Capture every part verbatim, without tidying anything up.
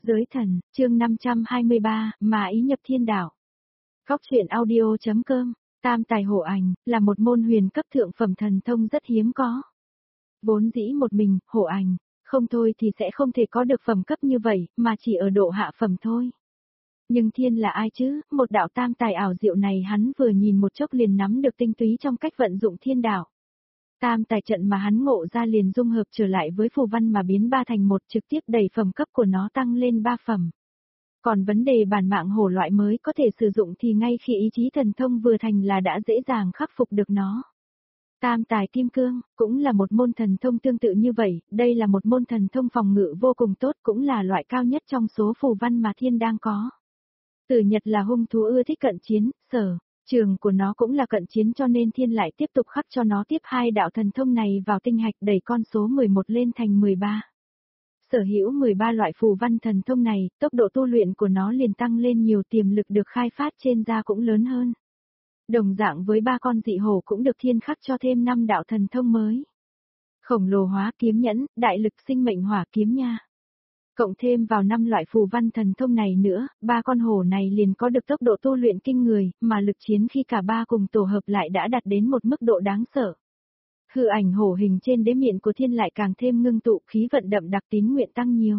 Giới thần, chương năm trăm hai mươi ba, mà ý nhập thiên đạo. Góc truyện audio.com, tam tài hổ ảnh, là một môn huyền cấp thượng phẩm thần thông rất hiếm có. Vốn dĩ một mình, hổ ảnh, không thôi thì sẽ không thể có được phẩm cấp như vậy, mà chỉ ở độ hạ phẩm thôi. Nhưng thiên là ai chứ, một đạo tam tài ảo diệu này hắn vừa nhìn một chốc liền nắm được tinh túy trong cách vận dụng thiên đạo. Tam tài trận mà hắn ngộ ra liền dung hợp trở lại với phù văn mà biến ba thành một, trực tiếp đẩy phẩm cấp của nó tăng lên ba phẩm. Còn vấn đề bản mạng hổ loại mới có thể sử dụng thì ngay khi ý chí thần thông vừa thành là đã dễ dàng khắc phục được nó. Tam tài kim cương, cũng là một môn thần thông tương tự như vậy, đây là một môn thần thông phòng ngự vô cùng tốt, cũng là loại cao nhất trong số phù văn mà thiên đang có. Tử Nhật là hung thú ưa thích cận chiến, sở trường của nó cũng là cận chiến, cho nên thiên lại tiếp tục khắc cho nó tiếp hai đạo thần thông này vào tinh hạch, đẩy con số mười một lên thành mười ba. Sở hữu mười ba loại phù văn thần thông này, tốc độ tu luyện của nó liền tăng lên nhiều, tiềm lực được khai phát trên da cũng lớn hơn. Đồng dạng với ba con dị hổ cũng được thiên khắc cho thêm năm đạo thần thông mới. Khổng lồ hóa kiếm nhẫn, đại lực sinh mệnh hỏa kiếm nha. Cộng thêm vào năm loại phù văn thần thông này nữa, ba con hổ này liền có được tốc độ tu luyện kinh người, mà lực chiến khi cả ba cùng tổ hợp lại đã đạt đến một mức độ đáng sợ. Hư ảnh hổ hình trên đế miệng của thiên lại càng thêm ngưng tụ, khí vận đậm đặc, tín nguyện tăng nhiều.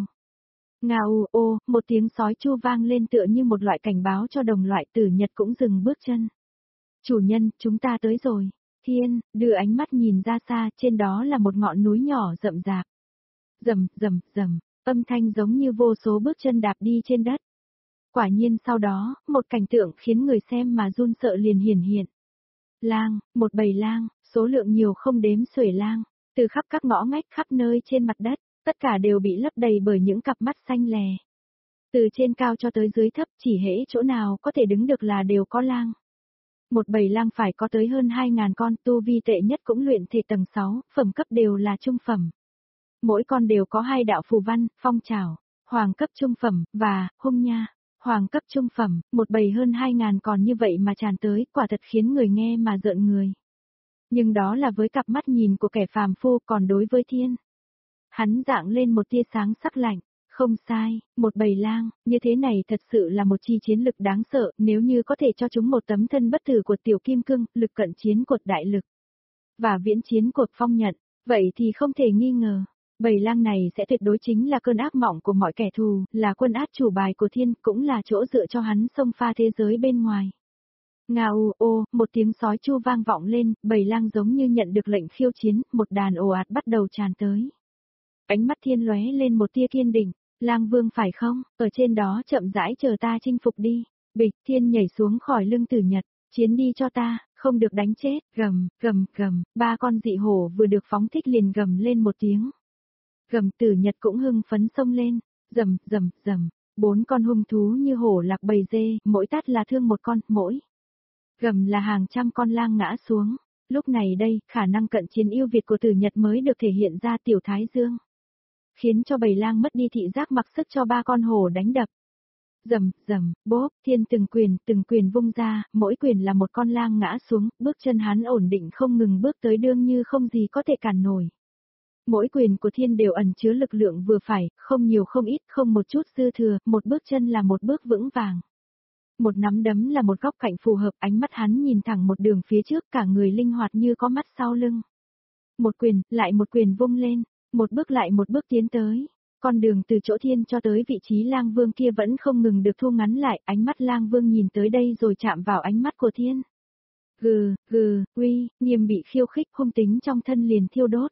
Ngao ô, một tiếng sói chu vang lên tựa như một loại cảnh báo cho đồng loại. Tử Nhật cũng dừng bước chân. Chủ nhân, chúng ta tới rồi. Thiên, đưa ánh mắt nhìn ra xa, trên đó là một ngọn núi nhỏ rậm rạp. Rầm, rầm, rầm. Âm thanh giống như vô số bước chân đạp đi trên đất. Quả nhiên sau đó, một cảnh tượng khiến người xem mà run sợ liền hiển hiện. Lang, một bầy lang, số lượng nhiều không đếm xuể lang, từ khắp các ngõ ngách khắp nơi trên mặt đất, tất cả đều bị lấp đầy bởi những cặp mắt xanh lè. Từ trên cao cho tới dưới thấp, chỉ hễ chỗ nào có thể đứng được là đều có lang. Một bầy lang phải có tới hơn hai ngàn con, tu vi tệ nhất cũng luyện thể tầng sáu, phẩm cấp đều là trung phẩm. Mỗi con đều có hai đạo phù văn, phong trảo, hoàng cấp trung phẩm, và, hung nha, hoàng cấp trung phẩm, một bầy hơn hai ngàn còn như vậy mà tràn tới, quả thật khiến người nghe mà rợn người. Nhưng đó là với cặp mắt nhìn của kẻ phàm phu, còn đối với thiên. Hắn dạng lên một tia sáng sắc lạnh, không sai, một bầy lang, như thế này thật sự là một chi chiến lực đáng sợ, nếu như có thể cho chúng một tấm thân bất tử của tiểu kim cương, lực cận chiến của đại lực, và viễn chiến của phong nhận, vậy thì không thể nghi ngờ. Bầy lang này sẽ tuyệt đối chính là cơn ác mộng của mọi kẻ thù, là quân át chủ bài của thiên, cũng là chỗ dựa cho hắn xông pha thế giới bên ngoài. Ngao ô, một tiếng sói chu vang vọng lên, bầy lang giống như nhận được lệnh khiêu chiến, một đàn ồ ạt bắt đầu tràn tới. Ánh mắt thiên lóe lên một tia kiên định, lang vương phải không, ở trên đó chậm rãi chờ ta chinh phục đi. Bịch, thiên nhảy xuống khỏi lưng Tử Nhật, chiến đi cho ta, không được đánh chết, gầm, gầm, gầm, ba con dị hổ vừa được phóng thích liền gầm lên một tiếng. Gầm, Tử Nhật cũng hưng phấn xông lên, rầm, rầm, rầm, bốn con hung thú như hổ lạc bầy dê, mỗi tát là thương một con, mỗi gầm là hàng trăm con lang ngã xuống. Lúc này đây, khả năng cận chiến ưu việt của Tử Nhật mới được thể hiện ra tiểu thái dương, khiến cho bầy lang mất đi thị giác, mặc sức cho ba con hổ đánh đập. Rầm, rầm, bốp, thiên từng quyền, từng quyền vung ra, mỗi quyền là một con lang ngã xuống, bước chân hắn ổn định không ngừng bước tới, đương như không gì có thể cản nổi. Mỗi quyền của thiên đều ẩn chứa lực lượng vừa phải, không nhiều không ít, không một chút dư thừa, một bước chân là một bước vững vàng. Một nắm đấm là một góc cạnh phù hợp, ánh mắt hắn nhìn thẳng một đường phía trước, cả người linh hoạt như có mắt sau lưng. Một quyền, lại một quyền vung lên, một bước lại một bước tiến tới. Con đường từ chỗ thiên cho tới vị trí lang vương kia vẫn không ngừng được thu ngắn lại, ánh mắt lang vương nhìn tới đây rồi chạm vào ánh mắt của thiên. Gừ, gừ, uy, nghiêm bị khiêu khích, hung tính trong thân liền thiêu đốt.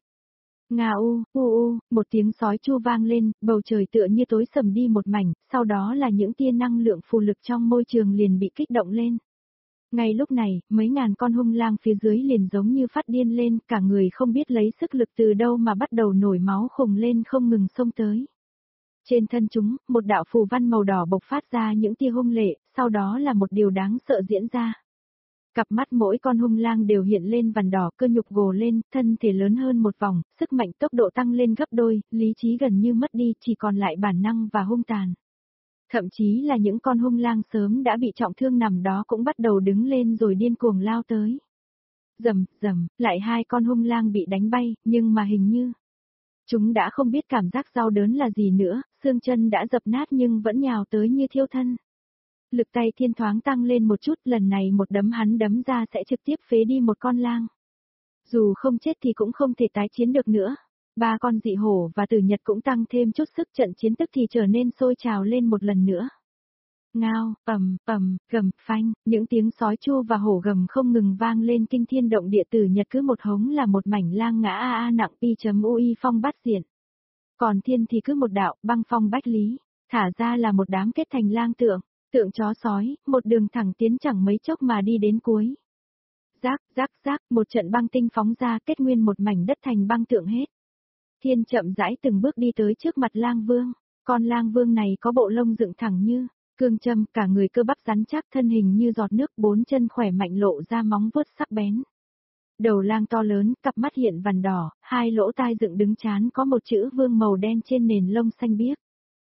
Ngao, u u, một tiếng sói chu vang lên, bầu trời tựa như tối sầm đi một mảnh, sau đó là những tia năng lượng phù lực trong môi trường liền bị kích động lên. Ngay lúc này, mấy ngàn con hung lang phía dưới liền giống như phát điên lên, cả người không biết lấy sức lực từ đâu mà bắt đầu nổi máu khùng lên không ngừng xông tới. Trên thân chúng, một đạo phù văn màu đỏ bộc phát ra những tia hung lệ, sau đó là một điều đáng sợ diễn ra. Cặp mắt mỗi con hung lang đều hiện lên vằn đỏ, cơ nhục gồ lên, thân thể lớn hơn một vòng, sức mạnh tốc độ tăng lên gấp đôi, lý trí gần như mất đi, chỉ còn lại bản năng và hung tàn. Thậm chí là những con hung lang sớm đã bị trọng thương nằm đó cũng bắt đầu đứng lên rồi điên cuồng lao tới. Rầm, rầm, lại hai con hung lang bị đánh bay, nhưng mà hình như chúng đã không biết cảm giác đau đớn là gì nữa, xương chân đã dập nát nhưng vẫn nhào tới như thiêu thân. Lực tay thiên thoáng tăng lên một chút, lần này một đấm hắn đấm ra sẽ trực tiếp phế đi một con lang. Dù không chết thì cũng không thể tái chiến được nữa. Ba con dị hổ và tử nhật cũng tăng thêm chút sức, trận chiến tức thì trở nên sôi trào lên một lần nữa. Ngao, ầm, ầm, gầm, phanh, những tiếng sói chu và hổ gầm không ngừng vang lên kinh thiên động địa, tử nhật cứ một hống là một mảnh lang ngã a a nặng pi.ui phong bát diện. Còn thiên thì cứ một đạo băng phong bách lý, thả ra là một đám kết thành lang tượng, tượng chó sói, một đường thẳng tiến chẳng mấy chốc mà đi đến cuối. Rác, rác, rác, một trận băng tinh phóng ra kết nguyên một mảnh đất thành băng tượng hết. Thiên chậm rãi từng bước đi tới trước mặt lang vương, con lang vương này có bộ lông dựng thẳng như cương châm, cả người cơ bắp rắn chắc, thân hình như giọt nước, bốn chân khỏe mạnh lộ ra móng vuốt sắc bén. Đầu lang to lớn, cặp mắt hiện vằn đỏ, hai lỗ tai dựng đứng chán có một chữ vương màu đen trên nền lông xanh biếc.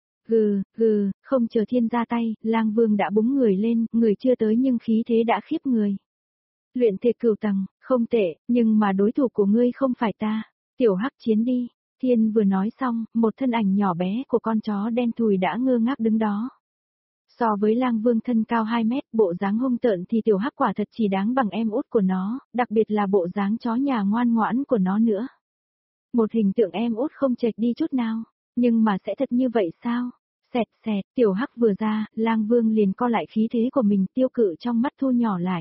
Gừ, gừ, không chờ thiên ra tay, lang vương đã búng người lên, người chưa tới nhưng khí thế đã khiếp người. Luyện thể cửu tầng, không tệ, nhưng mà đối thủ của ngươi không phải ta, tiểu hắc chiến đi. Thiên vừa nói xong, một thân ảnh nhỏ bé của con chó đen thùi đã ngơ ngác đứng đó. So với lang vương thân cao hai mét, bộ dáng hung tợn thì tiểu hắc quả thật chỉ đáng bằng em út của nó, đặc biệt là bộ dáng chó nhà ngoan ngoãn của nó nữa. Một hình tượng em út không chệch đi chút nào, nhưng mà sẽ thật như vậy sao? Xẹt xẹt, tiểu hắc vừa ra, lang vương liền co lại khí thế của mình, tiêu cự trong mắt thu nhỏ lại.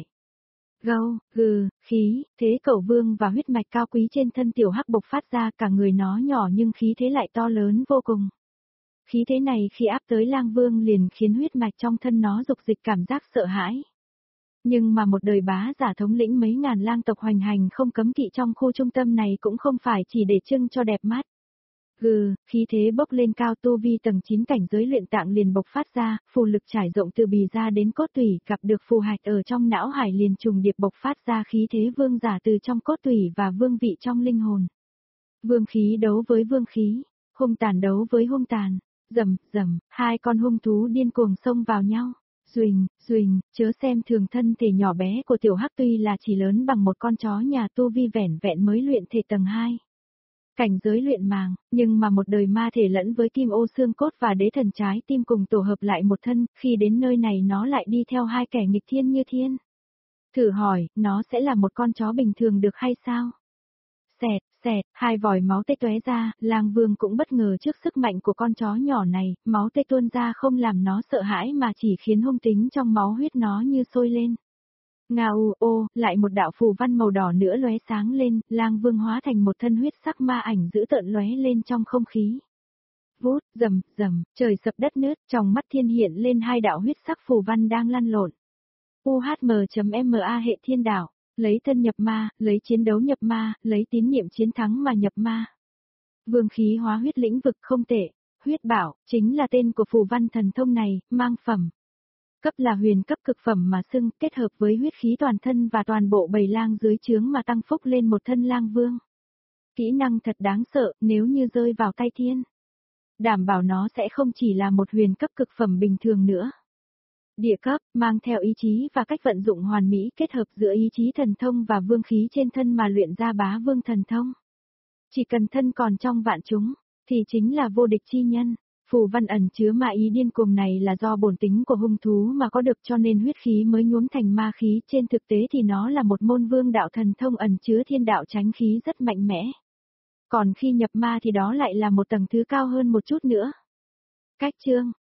Gâu, gừ, khí, thế cẩu vương và huyết mạch cao quý trên thân tiểu hắc bộc phát ra, cả người nó nhỏ nhưng khí thế lại to lớn vô cùng. Khí thế này khi áp tới lang vương liền khiến huyết mạch trong thân nó dục dịch cảm giác sợ hãi. Nhưng mà một đời bá giả thống lĩnh mấy ngàn lang tộc hoành hành không cấm kỵ trong khu trung tâm này cũng không phải chỉ để trưng cho đẹp mắt. Gừ, khí thế bốc lên cao, tu vi tầng chín cảnh giới luyện tạng liền bộc phát ra, phù lực trải rộng từ bì ra đến cốt tủy, gặp được phù hạch ở trong não hải liền trùng điệp bộc phát ra khí thế vương giả từ trong cốt tủy và vương vị trong linh hồn. Vương khí đấu với vương khí, hung tàn đấu với hung tàn, rầm, rầm, hai con hung thú điên cuồng xông vào nhau. Duỳnh, duỳnh, chớ xem thường thân thể nhỏ bé của tiểu hắc, tuy là chỉ lớn bằng một con chó nhà, tu vi vẻn vẹn mới luyện thể tầng hai. Cảnh giới luyện màng, nhưng mà một đời ma thể lẫn với kim ô xương cốt và đế thần trái tim cùng tổ hợp lại một thân, khi đến nơi này nó lại đi theo hai kẻ nghịch thiên như thiên. Thử hỏi, nó sẽ là một con chó bình thường được hay sao? Xẹt, xẹt, hai vòi máu tê tóe ra, lang vương cũng bất ngờ trước sức mạnh của con chó nhỏ này, máu tê tuôn ra không làm nó sợ hãi mà chỉ khiến hung tính trong máu huyết nó như sôi lên. Ngao ô, lại một đạo phù văn màu đỏ nữa lóe sáng lên, lang vương hóa thành một thân huyết sắc ma ảnh dữ tợn lóe lên trong không khí. Vút, rầm, rầm, trời sập đất nứt, trong mắt thiên hiện lên hai đạo huyết sắc phù văn đang lăn lộn. u hát em ma hệ thiên đạo, lấy thân nhập ma, lấy chiến đấu nhập ma, lấy tín niệm chiến thắng mà nhập ma. Vương khí hóa huyết lĩnh vực không tệ, huyết bảo, chính là tên của phù văn thần thông này, mang phẩm. Cấp là huyền cấp cực phẩm mà xưng, kết hợp với huyết khí toàn thân và toàn bộ bầy lang dưới trướng mà tăng phúc lên một thân lang vương. Kỹ năng thật đáng sợ, nếu như rơi vào tay thiên. Đảm bảo nó sẽ không chỉ là một huyền cấp cực phẩm bình thường nữa. Địa cấp, mang theo ý chí và cách vận dụng hoàn mỹ, kết hợp giữa ý chí thần thông và vương khí trên thân mà luyện ra bá vương thần thông. Chỉ cần thân còn trong vạn chúng, thì chính là vô địch chi nhân. Phù văn ẩn chứa ma ý điên cuồng này là do bổn tính của hung thú mà có được, cho nên huyết khí mới nhuốm thành ma khí, trên thực tế thì nó là một môn vương đạo thần thông ẩn chứa thiên đạo chánh khí rất mạnh mẽ. Còn khi nhập ma thì đó lại là một tầng thứ cao hơn một chút nữa. Cách chương